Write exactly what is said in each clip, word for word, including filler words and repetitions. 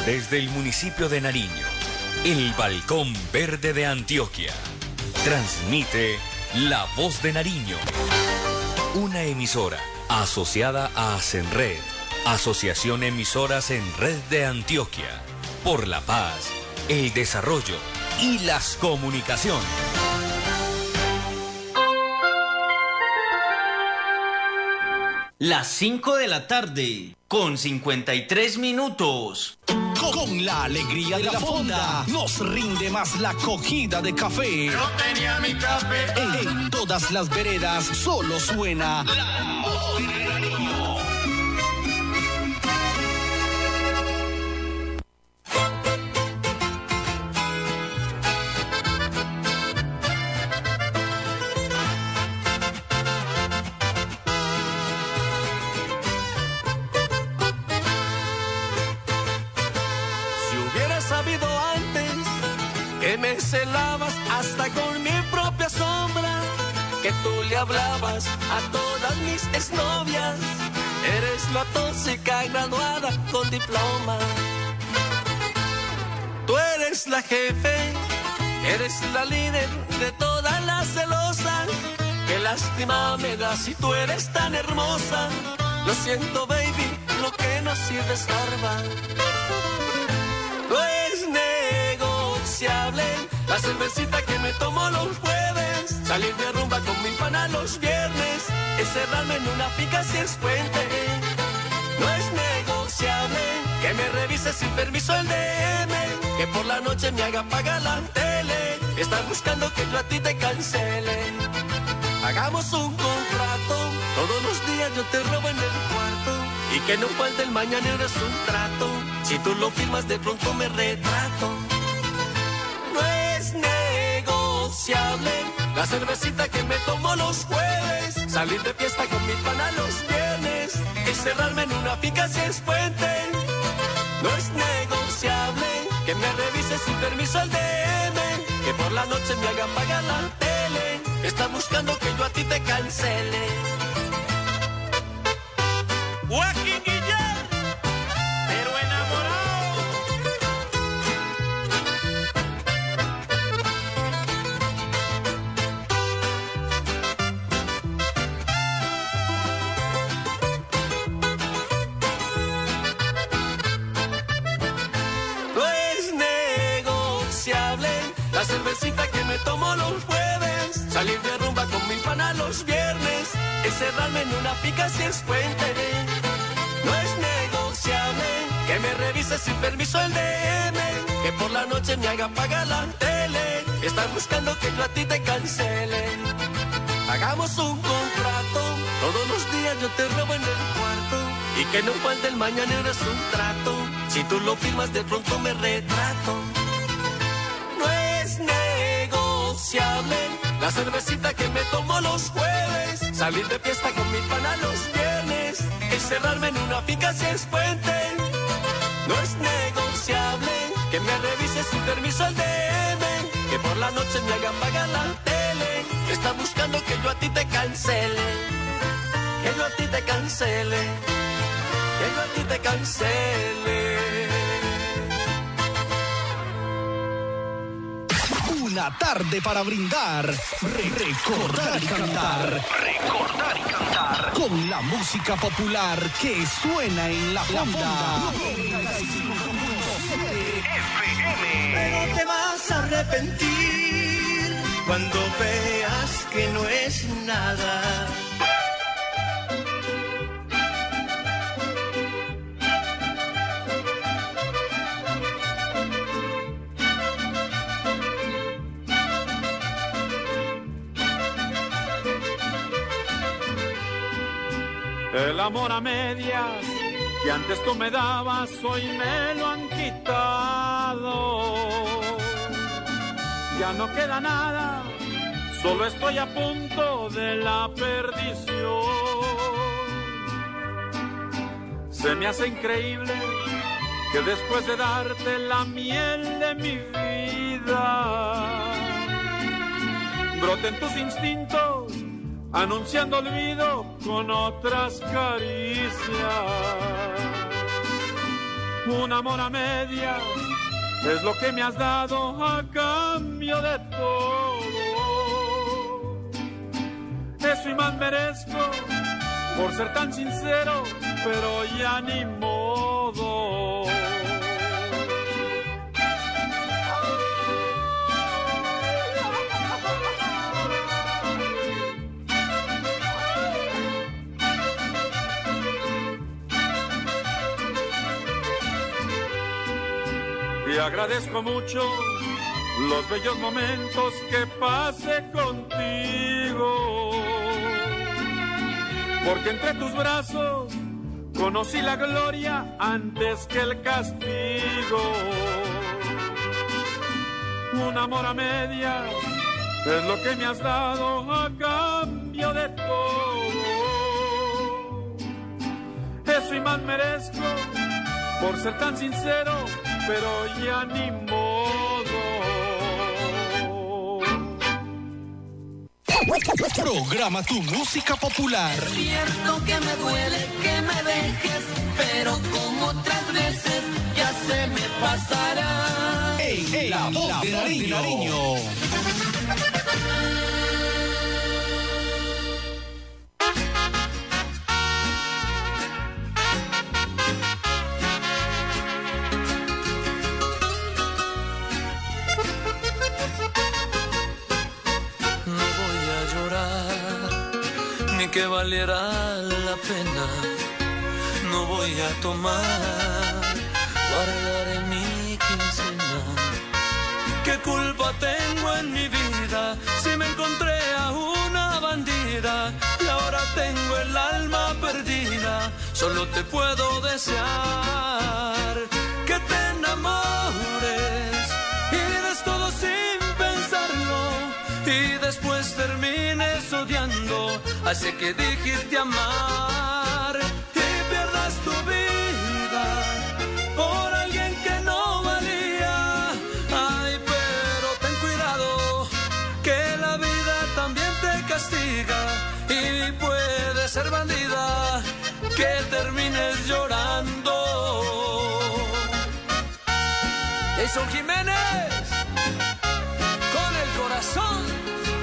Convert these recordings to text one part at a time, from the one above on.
Desde el municipio de Nariño, el Balcón Verde de Antioquia, transmite La Voz de Nariño, una emisora asociada a Asenred, Asociación Emisoras en Red de Antioquia, por la paz, el desarrollo y las comunicaciones. Las cinco de la tarde, con cincuenta y tres minutos. Con la alegría de la fonda, nos rinde más la cogida de café. Yo tenía mi café. En todas las veredas solo suena La Voz de Nariño. Me celabas hasta con mi propia sombra, que tú le hablabas a todas mis exnovias. Eres la tóxica graduada con diploma. Tú eres la jefe, eres la líder de todas las celosas. Qué lástima me da si tú eres tan hermosa. Lo siento, baby, lo que no sirve estorba. No es negociable la cervecita que me tomo los jueves, salir de rumba con mi pana los viernes, encerrarme en una finca si es puente. No es negociable que me revise sin permiso el D M, que por la noche me haga pagar la tele. Estás buscando que yo a ti te cancele. Hagamos un contrato, todos los días yo te robo en el cuarto, y que no falte el mañanero es un trato. Si tú lo firmas de pronto me retrato. No es negociable la cervecita que me tomo los jueves, salir de fiesta con mi pana los viernes, encerrarme en una finca si es puente. No es negociable que me revise sin permiso el D M, que por la noche me hagan pagar la tele. Está buscando que yo a ti te cancele. Joaquín Guillén, pero enamorado. No es negociable la cervecita que me tomo los jueves, salir de rumba con mi pana los viernes, encerrarme en una finca si es puente. No es negociable que me revise sin permiso el D M, que por la noche me haga pagar la tele. Estás buscando que yo a ti te cancele. Hagamos un contrato, todos los días yo te robo en el cuarto, y que no falte el mañanero es un trato. Si tú lo firmas de pronto me retrato. No es negociable la cervecita que me tomo los jueves, salir de fiesta con mi pana los viernes, encerrarme en una finca si es puente. No es negociable que me revise sin permiso el D M, que por la noche me hagan pagar la tele. Está buscando que yo a ti te cancele, que yo a ti te cancele, que yo a ti te cancele. Una tarde para brindar, re recordar y cantar, recordar y cantar con la música popular que suena en la fonda. Pero te vas a arrepentir cuando veas que no es nada. El amor a medias que antes tú me dabas, hoy me lo han quitado. Ya no queda nada, solo estoy a punto de la perdición. Se me hace increíble que después de darte la miel de mi vida, broten tus instintos anunciando olvido con otras caricias. Un amor a medias es lo que me has dado a cambio de todo. Eso y más merezco por ser tan sincero, pero ya ni modo. Y agradezco mucho los bellos momentos que pasé contigo, porque entre tus brazos conocí la gloria antes que el castigo. Un amor a medias es lo que me has dado a cambio de todo. Eso y más merezco por ser tan sincero, pero ya ni modo. Programa tu música popular. Es cierto que me duele que me dejes, pero como otras veces ya se me pasará. Ey, ey, la voz la de Nariño. Nariño. Que valiera la pena, no voy a tomar, guardaré mi quincena. ¿Qué culpa tengo en mi vida si me encontré a una bandida y ahora tengo el alma perdida? Solo te puedo desear que te enamores y des todo sin pensarlo y después termines odiando. Así que dijiste amar y pierdas tu vida por alguien que no valía. Ay, pero ten cuidado que la vida también te castiga y puede ser bandida que termines llorando. Jason Jiménez con el corazón.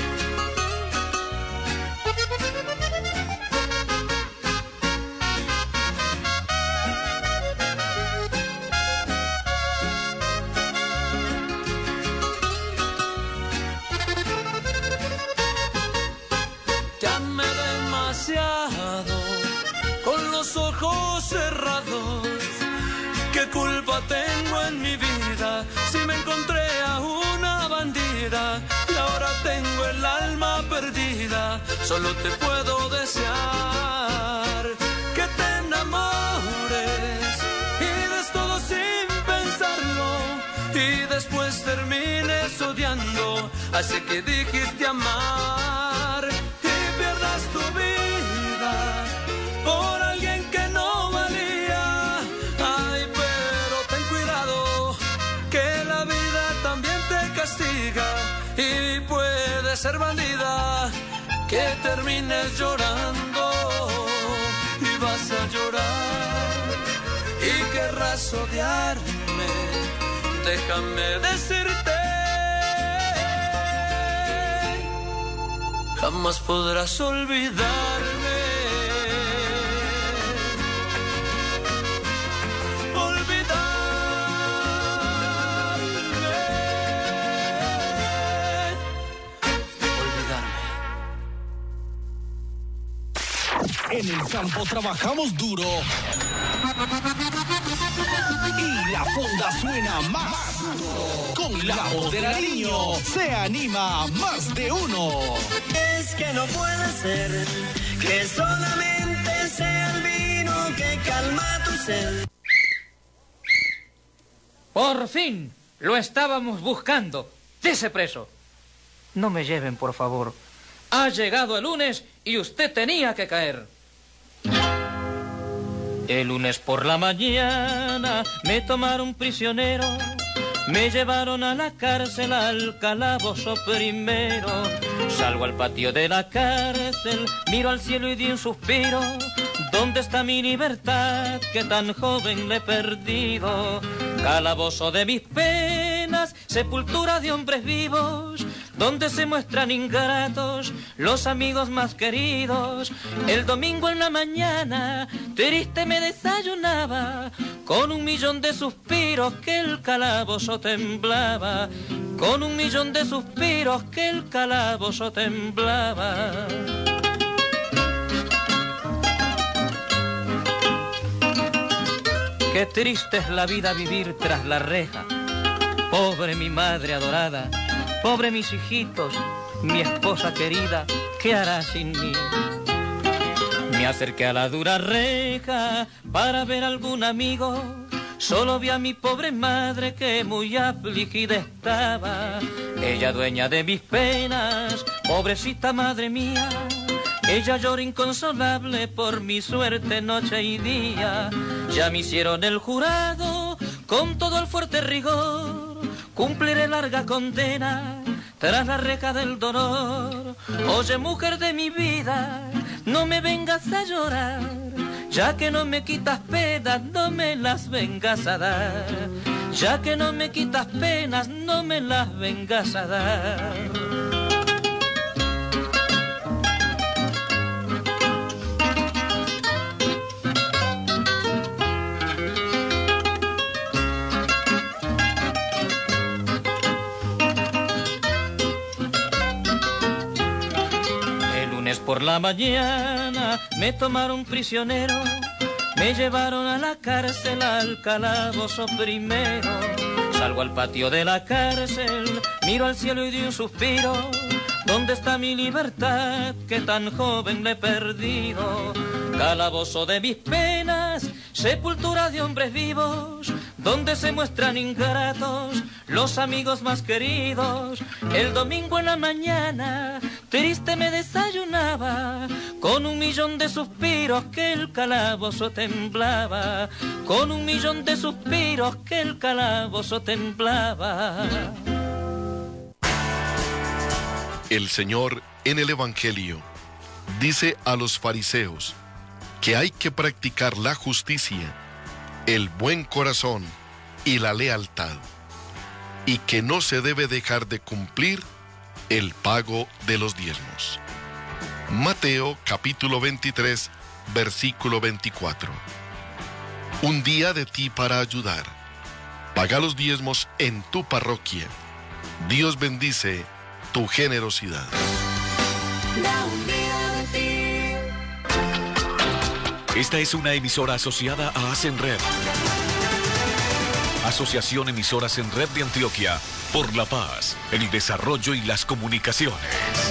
Con los ojos cerrados, ¿qué culpa tengo en mi vida si me encontré a una bandida y ahora tengo el alma perdida? Solo te puedo desear que te enamores y des todo sin pensarlo y después termines odiando. Así que dijiste amar y pierdas tu vida por alguien que no valía. Ay, pero ten cuidado que la vida también te castiga y puede ser bandida que termines llorando y vas a llorar y querrás odiarme. Déjame decirte, jamás podrás olvidarme. En el campo trabajamos duro y la fonda suena más duro. Con la voz de Nariño se anima más de uno. Es que no puede ser que solamente sea el vino que calma tu sed. Por fin, lo estábamos buscando. Dese preso. No me lleven, por favor. Ha llegado el lunes y usted tenía que caer. El lunes por la mañana me tomaron prisionero, me llevaron a la cárcel al calabozo primero. Salgo al patio de la cárcel, miro al cielo y di un suspiro. ¿Dónde está mi libertad que tan joven le he perdido? Calabozo de mis penas, sepultura de hombres vivos, donde se muestran ingratos los amigos más queridos. El domingo en la mañana, triste me desayunaba, con un millón de suspiros que el calabozo temblaba, con un millón de suspiros que el calabozo temblaba. Qué triste es la vida vivir tras la reja. Pobre mi madre adorada, pobre mis hijitos, mi esposa querida, ¿qué hará sin mí? Me acerqué a la dura reja para ver algún amigo. Solo vi a mi pobre madre que muy afligida estaba. Ella dueña de mis penas, pobrecita madre mía. Ella llora inconsolable por mi suerte noche y día. Ya me hicieron el jurado con todo el fuerte rigor. Cumpliré larga condena tras la reja del dolor. Oye, mujer de mi vida, no me vengas a llorar. Ya que no me quitas penas, no me las vengas a dar. Ya que no me quitas penas, no me las vengas a dar. Por la mañana me tomaron prisionero, me llevaron a la cárcel, al calabozo primero. Salgo al patio de la cárcel, miro al cielo y doy un suspiro. ¿Dónde está mi libertad que tan joven le he perdido? Calabozo de mis penas, sepultura de hombres vivos, donde se muestran ingratos los amigos más queridos. El domingo en la mañana, triste me desayunaba, con un millón de suspiros que el calabozo temblaba, con un millón de suspiros que el calabozo temblaba. El Señor en el Evangelio dice a los fariseos que hay que practicar la justicia, el buen corazón y la lealtad, y que no se debe dejar de cumplir el pago de los diezmos. Mateo capítulo veintitrés, versículo veinticuatro. Un día de ti para ayudar. Paga los diezmos en tu parroquia. Dios bendice tu generosidad. Esta es una emisora asociada a Asenred. Asociación Emisoras en Red de Antioquia, por la paz, el desarrollo y las comunicaciones.